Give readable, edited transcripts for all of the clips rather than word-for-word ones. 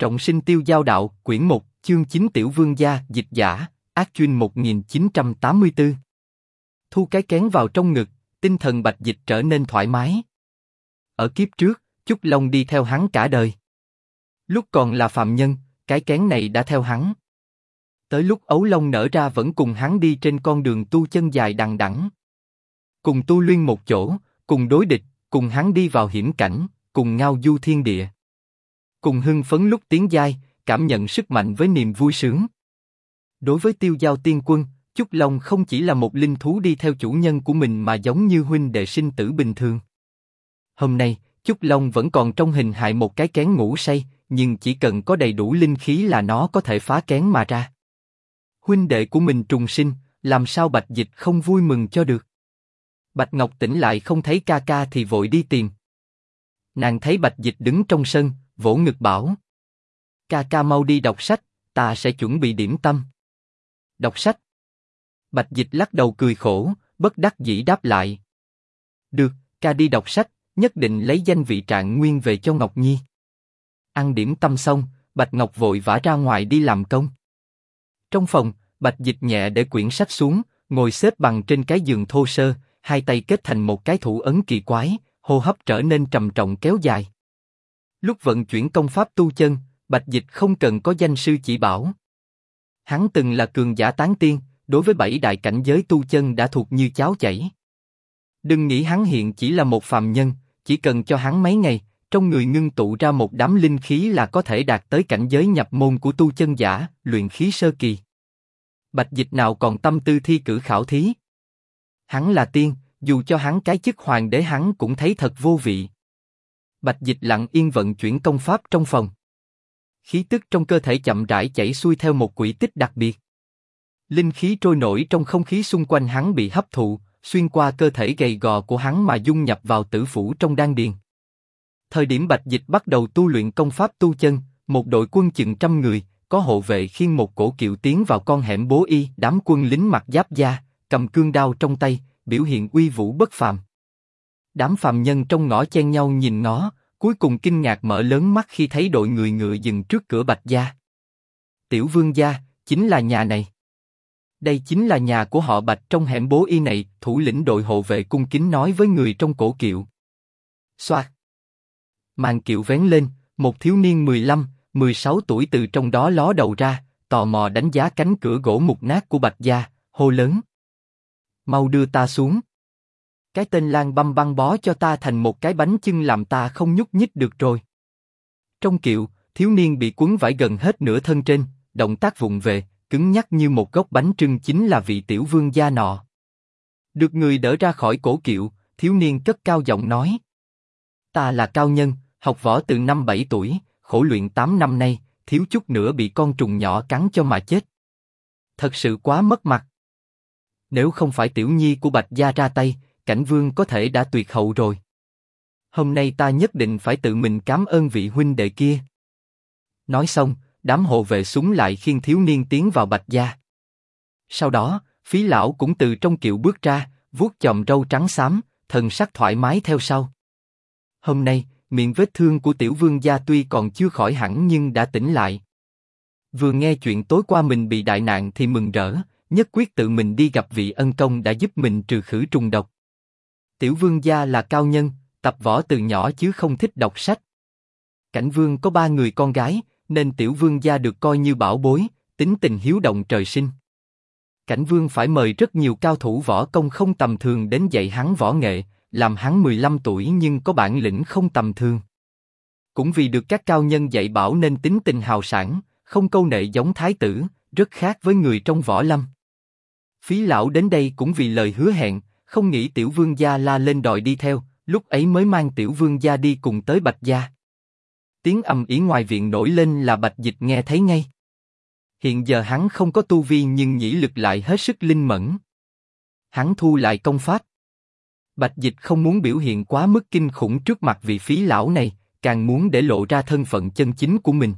Trọng sinh tiêu giao đạo, quyển 1, chương 9 Tiểu Vương gia, dịch giả, Ác Chuyên 1984. Thu cái kén vào trong ngực, tinh thần Bạch Dịch trở nên thoải mái. Ở kiếp trước, Chúc Long đi theo hắn cả đời. Lúc còn là phạm nhân, cái kén này đã theo hắn. Tới lúc ấu long nở ra vẫn cùng hắn đi trên con đường tu chân dài đằng đẵng. Cùng tu luyện một chỗ, cùng đối địch, cùng hắn đi vào hiểm cảnh, cùng ngao du thiên địa. Cùng hưng phấn lúc tiến giai, cảm nhận sức mạnh với niềm vui sướng. Đối với Tiêu Giao Tiên Quân, Chúc Long không chỉ là một linh thú đi theo chủ nhân của mình mà giống như huynh đệ sinh tử bình thường. Hôm nay, Chúc Long vẫn còn trong hình hài một cái kén ngủ say, nhưng chỉ cần có đầy đủ linh khí là nó có thể phá kén mà ra. Huynh đệ của mình trùng sinh, làm sao Bạch Dịch không vui mừng cho được. Bạch Ngọc tỉnh lại không thấy ca ca thì vội đi tìm. Nàng thấy Bạch Dịch đứng trong sân, vỗ ngực bảo: ca ca mau đi đọc sách, ta sẽ chuẩn bị điểm tâm. Đọc sách? Bạch Dịch lắc đầu cười khổ, bất đắc dĩ đáp lại: được, ca đi đọc sách, nhất định lấy danh vị Trạng Nguyên về cho Ngọc Nhi. Ăn điểm tâm xong, Bạch Ngọc vội vã ra ngoài đi làm công. Trong phòng, Bạch Dịch nhẹ để quyển sách xuống, ngồi xếp bằng trên cái giường thô sơ, hai tay kết thành một cái thủ ấn kỳ quái, hô hấp trở nên trầm trọng kéo dài. Lúc vận chuyển công pháp tu chân, Bạch Dịch không cần có danh sư chỉ bảo. Hắn từng là cường giả tán tiên, đối với 7 đại cảnh giới tu chân đã thuộc như cháo chảy. Đừng nghĩ hắn hiện chỉ là một phàm nhân, chỉ cần cho hắn mấy ngày, trong người ngưng tụ ra một đám linh khí là có thể đạt tới cảnh giới nhập môn của tu chân giả, luyện khí sơ kỳ. Bạch Dịch nào còn tâm tư thi cử khảo thí. Hắn là tiên, dù cho hắn cái chức hoàng đế hắn cũng thấy thật vô vị. Bạch Dịch lặng yên vận chuyển công pháp trong phòng. Khí tức trong cơ thể chậm rãi chảy xuôi theo một quỹ tích đặc biệt. Linh khí trôi nổi trong không khí xung quanh hắn bị hấp thụ, xuyên qua cơ thể gầy gò của hắn mà dung nhập vào tử phủ trong đan điền. Thời điểm Bạch Dịch bắt đầu tu luyện công pháp tu chân, một đội quân chừng 100 người, có hộ vệ khiêng một cổ kiệu tiến vào con hẻm bố y, đám quân lính mặc giáp da, cầm cương đao trong tay, biểu hiện uy vũ bất phàm. Đám phàm nhân trong ngõ chen nhau nhìn ngó, cuối cùng kinh ngạc mở lớn mắt khi thấy đội người ngựa dừng trước cửa Bạch gia. Tiểu Vương gia, chính là nhà này. Đây chính là nhà của họ Bạch trong hẻm bố y này, thủ lĩnh đội hộ vệ cung kính nói với người trong cổ kiệu. Xoạt. Màn kiệu vén lên, một thiếu niên 15, 16 tuổi từ trong đó ló đầu ra, tò mò đánh giá cánh cửa gỗ mục nát của Bạch gia, hô lớn: mau đưa ta xuống. Cái tên Lang Băm băng bó cho ta thành một cái bánh chưng làm ta không nhúc nhích được rồi. Trong kiệu, thiếu niên bị quấn vải gần hết nửa thân trên, động tác vụng về, cứng nhắc như một gốc bánh trưng chính là vị tiểu vương gia nọ. Được người đỡ ra khỏi cổ kiệu, thiếu niên cất cao giọng nói: ta là Cao Nhân, học võ từ năm 7 tuổi, khổ luyện 8 năm nay, thiếu chút nữa bị con trùng nhỏ cắn cho mà chết. Thật sự quá mất mặt. Nếu không phải tiểu nhi của Bạch gia ra tay, Cảnh Vương có thể đã tuyệt hậu rồi. Hôm nay ta nhất định phải tự mình cảm ơn vị huynh đệ kia. Nói xong, đám hộ vệ súng lại khiêng thiếu niên tiến vào Bạch gia. Sau đó, Phí lão cũng từ trong kiệu bước ra, vuốt chòm râu trắng xám, thần sắc thoải mái theo sau. Hôm nay, miệng vết thương của tiểu vương gia tuy còn chưa khỏi hẳn nhưng đã tỉnh lại. Vừa nghe chuyện tối qua mình bị đại nạn thì mừng rỡ, nhất quyết tự mình đi gặp vị ân công đã giúp mình trừ khử trùng độc. Tiểu vương gia là Cao Nhân, tập võ từ nhỏ chứ không thích đọc sách. Cảnh Vương có 3 người con gái, nên tiểu vương gia được coi như bảo bối, tính tình hiếu động trời sinh. Cảnh Vương phải mời rất nhiều cao thủ võ công không tầm thường đến dạy hắn võ nghệ, làm hắn 15 tuổi nhưng có bản lĩnh không tầm thường. Cũng vì được các cao nhân dạy bảo nên tính tình hào sảng, không câu nệ giống thái tử, rất khác với người trong võ lâm. Phí lão đến đây cũng vì lời hứa hẹn, không nghĩ tiểu vương gia la lên đòi đi theo, lúc ấy mới mang tiểu vương gia đi cùng tới Bạch gia. Tiếng ầm ĩ ngoài viện nổi lên là Bạch Dịch nghe thấy ngay. Hiện giờ hắn không có tu vi nhưng nhĩ lực lại hết sức linh mẫn. Hắn thu lại công pháp. Bạch Dịch không muốn biểu hiện quá mức kinh khủng trước mặt vị Phí lão này, càng muốn để lộ ra thân phận chân chính của mình.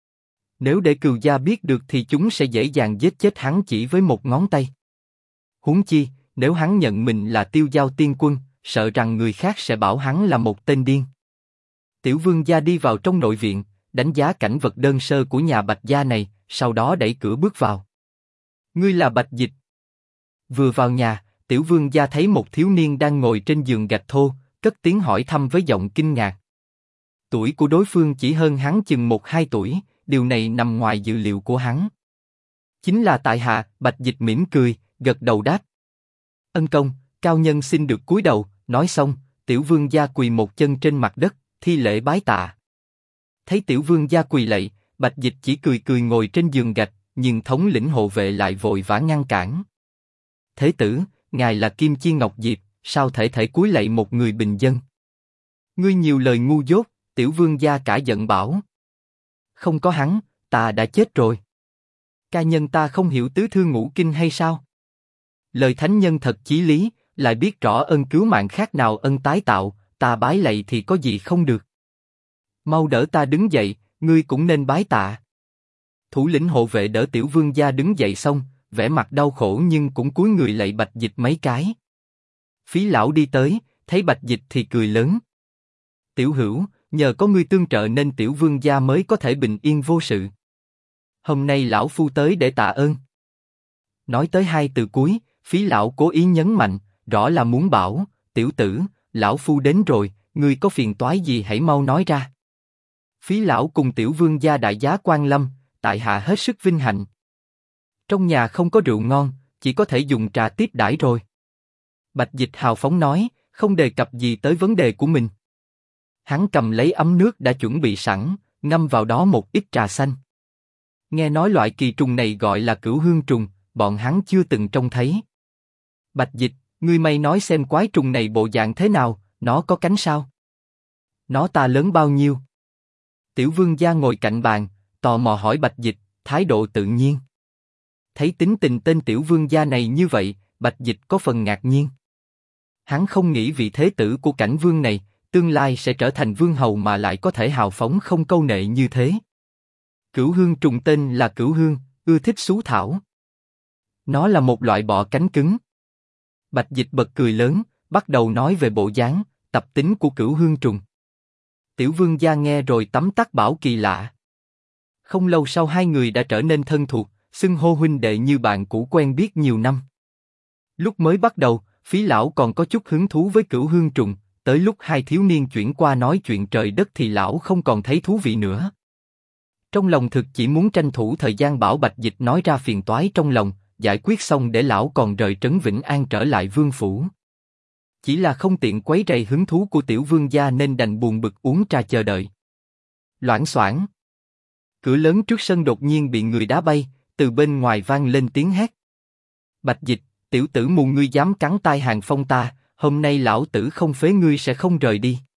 Nếu để Cừu gia biết được thì chúng sẽ dễ dàng giết chết hắn chỉ với một ngón tay. Huống chi, nếu hắn nhận mình là Tiêu Giao Tiên Quân, sợ rằng người khác sẽ bảo hắn là một tên điên. Tiểu vương gia đi vào trong nội viện, đánh giá cảnh vật đơn sơ của nhà Bạch gia này, sau đó đẩy cửa bước vào. Ngươi là Bạch Dịch. Vừa vào nhà, Tiểu Vương gia thấy một thiếu niên đang ngồi trên giường gạch thô, cất tiếng hỏi thăm với giọng kinh ngạc. Tuổi của đối phương chỉ hơn hắn chừng 1-2 tuổi, điều này nằm ngoài dự liệu của hắn. Chính là tại hạ. Bạch Dịch mỉm cười, gật đầu đáp. Ân công, cao nhân xin được cúi đầu. Nói xong, Tiểu Vương gia quỳ một chân trên mặt đất, thi lễ bái tạ. Thấy Tiểu Vương gia quỳ lạy, Bạch Dịch chỉ cười cười ngồi trên giường gạch, nhưng thống lĩnh hộ vệ lại vội vã ngăn cản. Thế tử, ngài là Kim Chi Ngọc Diệp, sao thể cúi lạy một người bình dân? Ngươi nhiều lời ngu dốt. Tiểu Vương gia cả giận bảo. Không có hắn, ta đã chết rồi. Ca nhân ta không hiểu tứ thư ngũ kinh hay sao? Lời thánh nhân thật chí lý, lại biết rõ ân cứu mạng khác nào ân tái tạo, ta bái lạy thì có gì không được. Mau đỡ ta đứng dậy, ngươi cũng nên bái tạ. Thủ lĩnh hộ vệ đỡ Tiểu Vương gia đứng dậy xong, vẻ mặt đau khổ nhưng cũng cúi người lạy Bạch Dịch mấy cái. Phí lão đi tới, thấy Bạch Dịch thì cười lớn. Tiểu hữu, nhờ có ngươi tương trợ nên Tiểu Vương gia mới có thể bình yên vô sự. Hôm nay lão phu tới để tạ ơn. Nói tới hai từ cuối, Phí lão cố ý nhấn mạnh, rõ là muốn bảo, tiểu tử, lão phu đến rồi, ngươi có phiền toái gì hãy mau nói ra. Phí lão cùng Tiểu Vương gia đại giá quan lâm, tại hạ hết sức vinh hạnh. Trong nhà không có rượu ngon, chỉ có thể dùng trà tiếp đãi rồi. Bạch Dịch hào phóng nói, không đề cập gì tới vấn đề của mình. Hắn cầm lấy ấm nước đã chuẩn bị sẵn, ngâm vào đó một ít trà xanh. Nghe nói loại kỳ trùng này gọi là cửu hương trùng, bọn hắn chưa từng trông thấy. Bạch Dịch, ngươi may nói xem quái trùng này bộ dạng thế nào, nó có cánh sao? Nó ta lớn bao nhiêu? Tiểu Vương gia ngồi cạnh bàn, tò mò hỏi Bạch Dịch, thái độ tự nhiên. Thấy tính tình tên Tiểu Vương gia này như vậy, Bạch Dịch có phần ngạc nhiên. Hắn không nghĩ vị thế tử của Cảnh Vương này, tương lai sẽ trở thành vương hầu mà lại có thể hào phóng không câu nệ như thế. Cửu hương trùng tên là cửu hương, ưa thích xú thảo. Nó là một loại bọ cánh cứng. Bạch Dịch bật cười lớn, bắt đầu nói về bộ dáng, tập tính của cửu hương trùng. Tiểu Vương gia nghe rồi tấm tắc bảo kỳ lạ. Không lâu sau hai người đã trở nên thân thuộc, xưng hô huynh đệ như bạn cũ quen biết nhiều năm. Lúc mới bắt đầu, Phí lão còn có chút hứng thú với cửu hương trùng, tới lúc hai thiếu niên chuyển qua nói chuyện trời đất thì lão không còn thấy thú vị nữa. Trong lòng thực chỉ muốn tranh thủ thời gian bảo Bạch Dịch nói ra phiền toái trong lòng, giải quyết xong để lão còn rời trấn Vĩnh An trở lại vương phủ. Chỉ là không tiện quấy rầy hứng thú của Tiểu Vương gia nên đành buồn bực uống trà chờ đợi. Loảng xoảng. Cửa lớn trước sân đột nhiên bị người đá bay, từ bên ngoài vang lên tiếng hét. Bạch Dịch, tiểu tử mù ngươi dám cắn tai Hàng Phong ta, hôm nay lão tử không phế ngươi sẽ không rời đi.